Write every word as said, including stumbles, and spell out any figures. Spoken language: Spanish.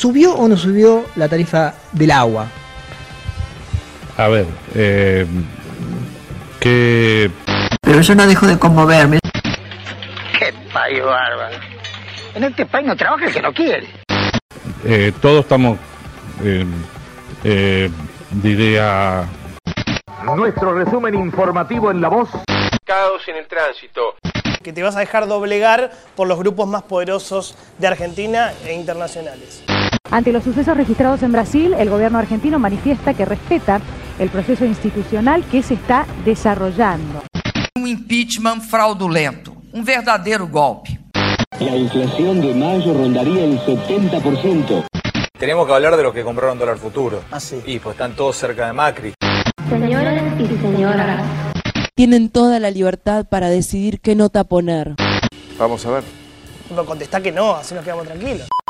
¿Subió o no subió la tarifa del agua? A ver, eh, que... Pero yo no dejo de conmoverme. ¡Qué país bárbaro! En este país no trabaja el que no quiere. Eh, todos estamos, eh, eh, diría... Nuestro resumen informativo en La Voz. Caos en el tránsito. Que te vas a dejar doblegar por los grupos más poderosos de Argentina e internacionales. Ante los sucesos registrados en Brasil, el gobierno argentino manifiesta que respeta el proceso institucional que se está desarrollando. Un impeachment fraudulento, un verdadero golpe. La inflación de mayo rondaría el setenta por ciento. Tenemos que hablar de los que compraron dólar futuro. Ah, sí. Y pues están todos cerca de Macri. Señores y señoras, tienen toda la libertad para decidir qué nota poner. Vamos a ver. No, contestá que no, así nos quedamos tranquilos.